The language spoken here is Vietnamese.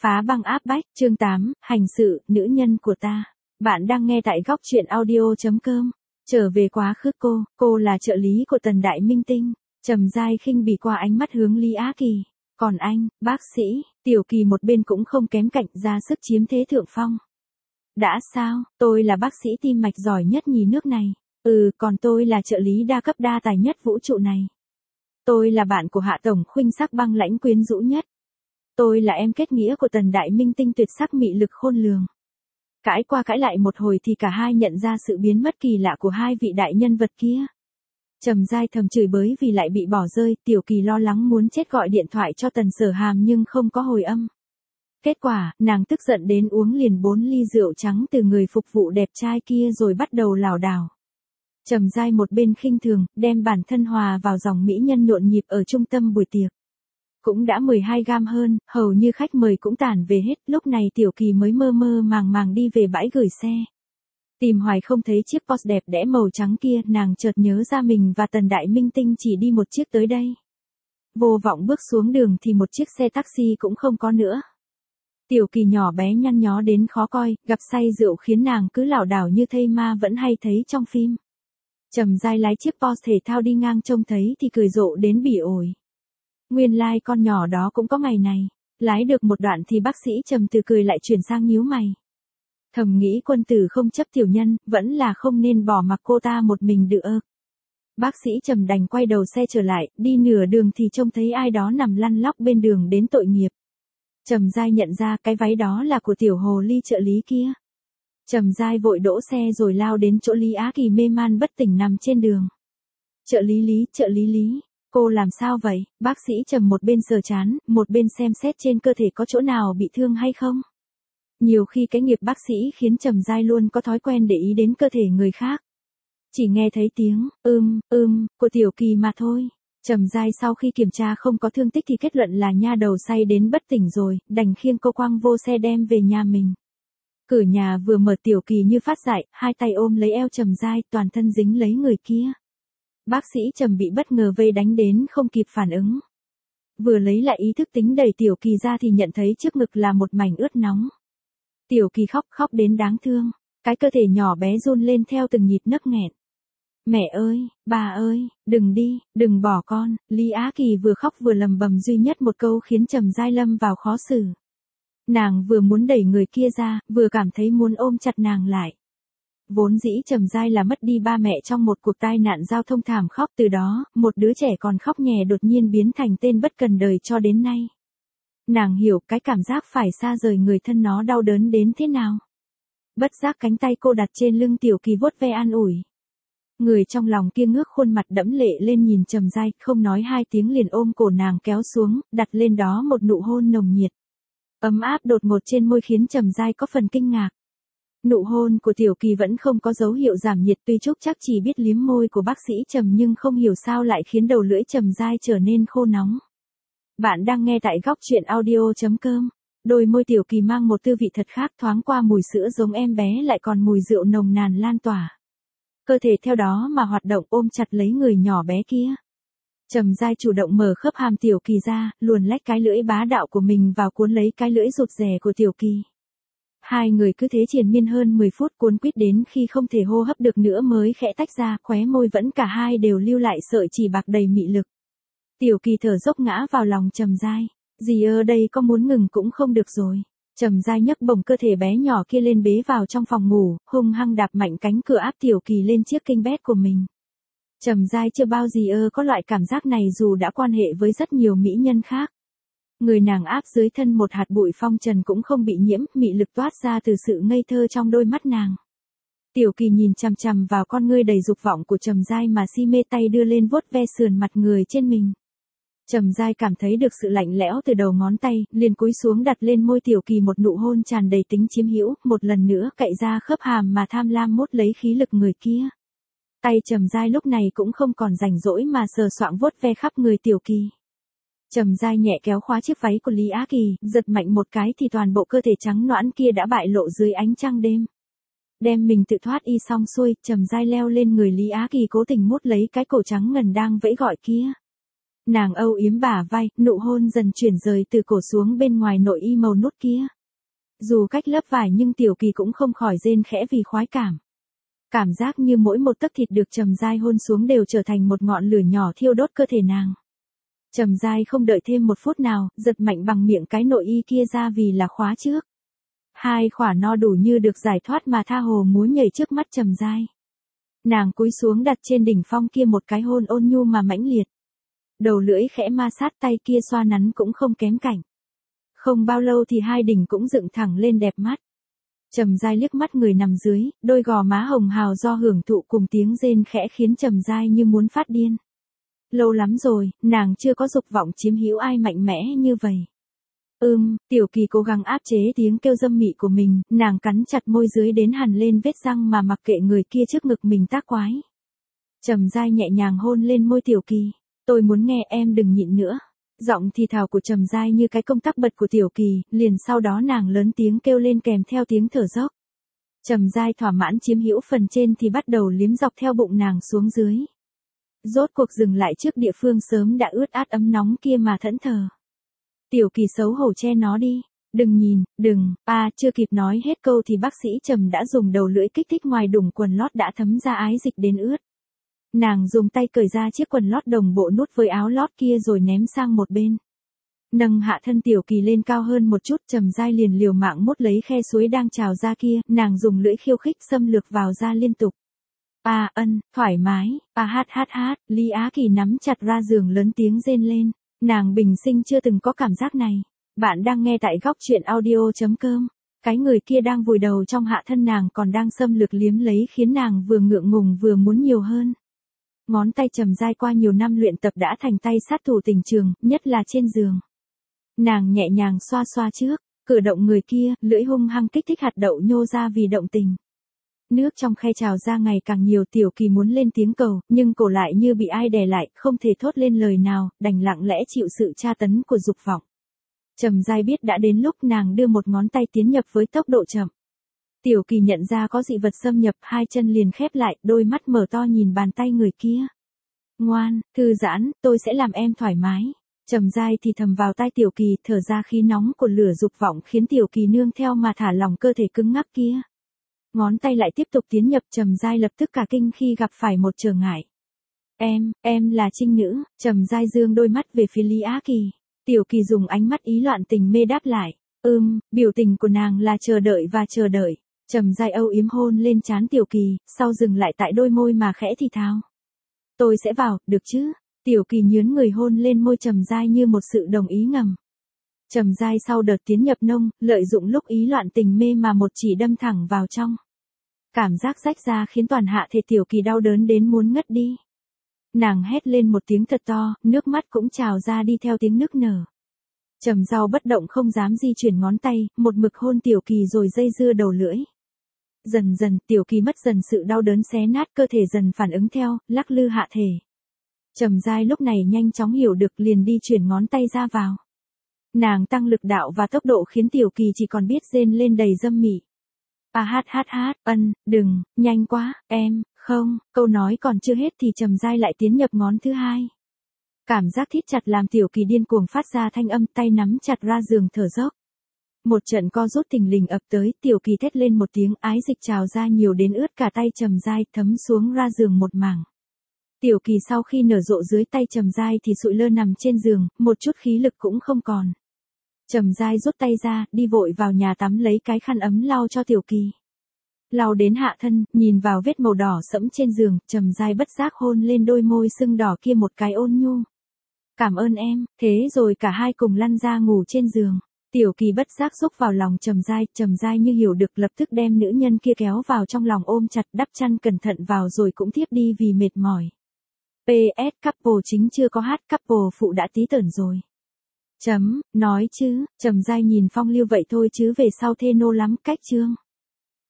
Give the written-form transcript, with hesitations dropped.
Phá băng áp bách, chương 8, hành sự, nữ nhân của ta. Bạn đang nghe tại góc truyện audio.com. Trở về quá khứ cô là trợ lý của Tần Đại Minh Tinh. Trầm Giai khinh bỉ qua ánh mắt hướng Lý Á Kỳ. Còn anh, bác sĩ, Tiểu Kỳ một bên cũng không kém cạnh ra sức chiếm thế thượng phong. Đã sao, tôi là bác sĩ tim mạch giỏi nhất nhì nước này. Còn tôi là trợ lý đa cấp đa tài nhất vũ trụ này. Tôi là bạn của Hạ Tổng Khuynh sắc băng lãnh quyến rũ nhất. Tôi là em kết nghĩa của Tần Đại Minh Tinh tuyệt sắc mị lực khôn lường. Cãi qua cãi lại một hồi thì cả hai nhận ra sự biến mất kỳ lạ của hai vị đại nhân vật kia. Trầm Giai thầm chửi bới vì lại bị bỏ rơi, Tiểu Kỳ lo lắng muốn chết gọi điện thoại cho Tần Sở Hàm nhưng không có hồi âm. Kết quả, nàng tức giận đến uống liền 4 ly rượu trắng từ người phục vụ đẹp trai kia rồi bắt đầu lảo đảo. Trầm Giai một bên khinh thường, đem bản thân hòa vào dòng mỹ nhân nhộn nhịp ở trung tâm buổi tiệc. Cũng đã 12 gam hơn, hầu như khách mời cũng tản về hết, lúc này Tiểu Kỳ mới mơ mơ màng màng đi về bãi gửi xe. Tìm hoài không thấy chiếc Porsche đẹp đẽ màu trắng kia, nàng chợt nhớ ra mình và Tần Đại Minh Tinh chỉ đi một chiếc tới đây. Vô vọng bước xuống đường thì một chiếc xe taxi cũng không có nữa. Tiểu Kỳ nhỏ bé nhăn nhó đến khó coi, gặp say rượu khiến nàng cứ lảo đảo như thây ma vẫn hay thấy trong phim. Trầm Giai lái chiếc Porsche thể thao đi ngang trông thấy thì cười rộ đến bỉ ổi. Nguyên lai con nhỏ đó cũng có ngày này. Lái được một đoạn thì bác sĩ Trầm từ cười lại chuyển sang nhíu mày. Thầm nghĩ quân tử không chấp tiểu nhân, vẫn là không nên bỏ mặc cô ta một mình được. Bác sĩ Trầm đành quay đầu xe trở lại, đi nửa đường thì trông thấy ai đó nằm lăn lóc bên đường đến tội nghiệp. Trầm Giai nhận ra cái váy đó là của tiểu hồ ly trợ lý kia. Trầm Giai vội đỗ xe rồi lao đến chỗ Lý Á Kỳ mê man bất tỉnh nằm trên đường. Trợ lý Lý. Cô làm sao vậy? Bác sĩ Trầm một bên sờ trán, một bên xem xét trên cơ thể có chỗ nào bị thương hay không. Nhiều khi cái nghiệp bác sĩ khiến Trầm Giai luôn có thói quen để ý đến cơ thể người khác. Chỉ nghe thấy tiếng, của Tiểu Kỳ mà thôi. Trầm Giai sau khi kiểm tra không có thương tích thì kết luận là nha đầu say đến bất tỉnh rồi, đành khiêng cô quăng vô xe đem về nhà mình. Cửa nhà vừa mở Tiểu Kỳ như phát dại, hai tay ôm lấy eo Trầm Giai, toàn thân dính lấy người kia. Bác sĩ Trầm bị bất ngờ vây đánh đến không kịp phản ứng. Vừa lấy lại ý thức tính đẩy Tiểu Kỳ ra thì nhận thấy trước ngực là một mảnh ướt nóng. Tiểu Kỳ khóc đến đáng thương. Cái cơ thể nhỏ bé run lên theo từng nhịp nấc nghẹn. Mẹ ơi, bà ơi, đừng đi, đừng bỏ con. Lý Á Kỳ vừa khóc vừa lầm bầm duy nhất một câu khiến Trầm Giai lâm vào khó xử. Nàng vừa muốn đẩy người kia ra, vừa cảm thấy muốn ôm chặt nàng lại. Vốn dĩ Trầm Giai là mất đi ba mẹ trong một cuộc tai nạn giao thông thảm khốc, từ đó, một đứa trẻ còn khóc nhè đột nhiên biến thành tên bất cần đời cho đến nay. Nàng hiểu cái cảm giác phải xa rời người thân nó đau đớn đến thế nào. Bất giác cánh tay cô đặt trên lưng Tiểu Kỳ vuốt ve an ủi. Người trong lòng kia ngước khuôn mặt đẫm lệ lên nhìn Trầm Giai, không nói hai tiếng liền ôm cổ nàng kéo xuống, đặt lên đó một nụ hôn nồng nhiệt. Ấm áp đột ngột trên môi khiến Trầm Giai có phần kinh ngạc. Nụ hôn của Tiểu Kỳ vẫn không có dấu hiệu giảm nhiệt, tuy Trúc chắc chỉ biết liếm môi của bác sĩ Trầm nhưng không hiểu sao lại khiến đầu lưỡi Trầm Giai trở nên khô nóng. Bạn đang nghe tại góc truyện audio.com. Đôi môi Tiểu Kỳ mang một tư vị thật khác, thoáng qua mùi sữa giống em bé lại còn mùi rượu nồng nàn lan tỏa. Cơ thể theo đó mà hoạt động ôm chặt lấy người nhỏ bé kia. Trầm Giai chủ động mở khớp hàm Tiểu Kỳ ra, luồn lách cái lưỡi bá đạo của mình vào cuốn lấy cái lưỡi rụt rè của Tiểu Kỳ. Hai người cứ thế triền miên hơn 10 phút, cuốn quýt đến khi không thể hô hấp được nữa mới khẽ tách ra, khóe môi vẫn cả hai đều lưu lại sợi chỉ bạc đầy mị lực. Tiểu Kỳ thở dốc ngã vào lòng Trầm Giai. Dì ơ đây có muốn ngừng cũng không được rồi. Trầm Giai nhấc bổng cơ thể bé nhỏ kia lên bế vào trong phòng ngủ, hung hăng đạp mạnh cánh cửa áp Tiểu Kỳ lên chiếc kinh bét của mình. Trầm Giai chưa bao giờ có loại cảm giác này dù đã quan hệ với rất nhiều mỹ nhân khác. Người nàng áp dưới thân một hạt bụi phong trần cũng không bị nhiễm, mị lực toát ra từ sự ngây thơ trong đôi mắt nàng. Tiểu Kỳ nhìn chằm chằm vào con ngươi đầy dục vọng của Trầm Giai mà si mê, tay đưa lên vuốt ve sườn mặt người trên mình. Trầm Giai cảm thấy được sự lạnh lẽo từ đầu ngón tay, liền cúi xuống đặt lên môi Tiểu Kỳ một nụ hôn tràn đầy tính chiếm hữu, một lần nữa cạy ra khớp hàm mà tham lam mốt lấy khí lực người kia. Tay Trầm Giai lúc này cũng không còn rảnh rỗi mà sờ soạng vuốt ve khắp người Tiểu Kỳ. Trầm Giai nhẹ kéo khóa chiếc váy của Lý Á Kỳ, giật mạnh một cái thì toàn bộ cơ thể trắng nõn kia đã bại lộ dưới ánh trăng đêm. Đem mình tự thoát y xong xuôi, Trầm Giai leo lên người Lý Á Kỳ cố tình mút lấy cái cổ trắng ngần đang vẫy gọi kia. Nàng âu yếm bả vai, nụ hôn dần chuyển rời từ cổ xuống bên ngoài nội y màu nút kia. Dù cách lớp vải nhưng Tiểu Kỳ cũng không khỏi rên khẽ vì khoái cảm. Cảm giác như mỗi một tấc thịt được Trầm Giai hôn xuống đều trở thành một ngọn lửa nhỏ thiêu đốt cơ thể nàng. Trầm Giai không đợi thêm một phút nào, giật mạnh bằng miệng cái nội y kia ra vì là khóa trước. Hai khỏa no đủ như được giải thoát mà tha hồ múa nhảy trước mắt Trầm Giai. Nàng cúi xuống đặt trên đỉnh phong kia một cái hôn ôn nhu mà mãnh liệt. Đầu lưỡi khẽ ma sát tay kia xoa nắn cũng không kém cảnh. Không bao lâu thì hai đỉnh cũng dựng thẳng lên đẹp mắt. Trầm Giai liếc mắt người nằm dưới, đôi gò má hồng hào do hưởng thụ cùng tiếng rên khẽ khiến Trầm Giai như muốn phát điên. Lâu lắm rồi, nàng chưa có dục vọng chiếm hữu ai mạnh mẽ như vậy. Tiểu Kỳ cố gắng áp chế tiếng kêu dâm mị của mình, nàng cắn chặt môi dưới đến hằn lên vết răng mà mặc kệ người kia trước ngực mình tác quái. Trầm Giai nhẹ nhàng hôn lên môi Tiểu Kỳ, tôi muốn nghe em đừng nhịn nữa. Giọng thì thào của Trầm Giai như cái công tắc bật của Tiểu Kỳ, liền sau đó nàng lớn tiếng kêu lên kèm theo tiếng thở dốc. Trầm Giai thỏa mãn chiếm hữu phần trên thì bắt đầu liếm dọc theo bụng nàng xuống dưới. Rốt cuộc dừng lại trước địa phương sớm đã ướt át ấm nóng kia mà thẫn thờ. Tiểu Kỳ xấu hổ che nó đi, đừng nhìn, đừng, chưa kịp nói hết câu thì bác sĩ Trầm đã dùng đầu lưỡi kích thích ngoài đủng quần lót đã thấm ra ái dịch đến ướt. Nàng dùng tay cởi ra chiếc quần lót đồng bộ nút với áo lót kia rồi ném sang một bên. Nâng hạ thân Tiểu Kỳ lên cao hơn một chút, Trầm Giai liền liều mạng mút lấy khe suối đang trào ra kia, nàng dùng lưỡi khiêu khích xâm lược vào da liên tục. Thoải mái, Lý Á Kỳ nắm chặt ra giường lớn tiếng rên lên, nàng bình sinh chưa từng có cảm giác này. Bạn đang nghe tại góc truyện audio.com. Cái người kia đang vùi đầu trong hạ thân nàng còn đang xâm lược liếm lấy khiến nàng vừa ngượng ngùng vừa muốn nhiều hơn. Ngón tay Trầm Giai qua nhiều năm luyện tập đã thành tay sát thủ tình trường, nhất là trên giường. Nàng nhẹ nhàng xoa xoa trước, cử động người kia, lưỡi hung hăng kích thích hạt đậu nhô ra vì động tình. Nước trong khe trào ra ngày càng nhiều, Tiểu Kỳ muốn lên tiếng cầu, nhưng cổ lại như bị ai đè lại, không thể thốt lên lời nào, đành lặng lẽ chịu sự tra tấn của dục vọng. Trầm Giai biết đã đến lúc nàng đưa một ngón tay tiến nhập với tốc độ chậm. Tiểu Kỳ nhận ra có dị vật xâm nhập, hai chân liền khép lại, đôi mắt mở to nhìn bàn tay người kia. Ngoan, thư giãn, tôi sẽ làm em thoải mái. Trầm Giai thì thầm vào tai Tiểu Kỳ, thở ra khí nóng của lửa dục vọng khiến Tiểu Kỳ nương theo mà thả lỏng cơ thể cứng ngắc kia. Ngón tay lại tiếp tục tiến nhập, Trầm Giai lập tức cả kinh khi gặp phải một trở ngại. Em là trinh nữ. Trầm Giai dương đôi mắt về phía Lý Á Kỳ. Tiểu Kỳ dùng ánh mắt ý loạn tình mê đáp lại. Biểu tình của nàng là chờ đợi và chờ đợi. Trầm Giai âu yếm hôn lên trán Tiểu Kỳ, sau dừng lại tại đôi môi mà khẽ thì thào. Tôi sẽ vào, được chứ? Tiểu Kỳ nhướn người hôn lên môi Trầm Giai như một sự đồng ý ngầm. Trầm Giai sau đợt tiến nhập nông, lợi dụng lúc ý loạn tình mê mà một chỉ đâm thẳng vào trong. Cảm giác rách ra khiến toàn hạ thể Tiểu Kỳ đau đớn đến muốn ngất đi. Nàng hét lên một tiếng thật to, nước mắt cũng trào ra đi theo tiếng nức nở. Trầm Giai bất động không dám di chuyển ngón tay, một mực hôn Tiểu Kỳ rồi dây dưa đầu lưỡi. Dần dần, Tiểu Kỳ mất dần sự đau đớn xé nát, cơ thể dần phản ứng theo, lắc lư hạ thể. Trầm Giai lúc này nhanh chóng hiểu được liền đi chuyển ngón tay ra vào. Nàng tăng lực đạo và tốc độ khiến Tiểu Kỳ chỉ còn biết rên lên đầy dâm mị. Đừng, nhanh quá, em, không, câu nói còn chưa hết thì Trầm Giai lại tiến nhập ngón thứ hai. Cảm giác thít chặt làm Tiểu Kỳ điên cuồng phát ra thanh âm, tay nắm chặt ra giường thở dốc. Một trận co rút thình lình ập tới, Tiểu Kỳ thét lên một tiếng, ái dịch trào ra nhiều đến ướt cả tay Trầm Giai, thấm xuống ra giường một mảng. Tiểu Kỳ sau khi nở rộ dưới tay Trầm Giai thì sụi lơ nằm trên giường, một chút khí lực cũng không còn. Trầm Giai rút tay ra, đi vội vào nhà tắm lấy cái khăn ấm lau cho Tiểu Kỳ. Lau đến hạ thân, nhìn vào vết màu đỏ sẫm trên giường, Trầm Giai bất giác hôn lên đôi môi sưng đỏ kia một cái ôn nhu. Cảm ơn em, thế rồi cả hai cùng lăn ra ngủ trên giường. Tiểu Kỳ bất giác xúc vào lòng Trầm Giai như hiểu được lập tức đem nữ nhân kia kéo vào trong lòng ôm chặt, đắp chăn cẩn thận vào rồi cũng thiếp đi vì mệt mỏi. PS couple chính chưa có hát, couple phụ đã tí tởn rồi. Nói chứ, Trầm Giai nhìn phong lưu vậy thôi chứ về sau thê nô lắm, cách chương.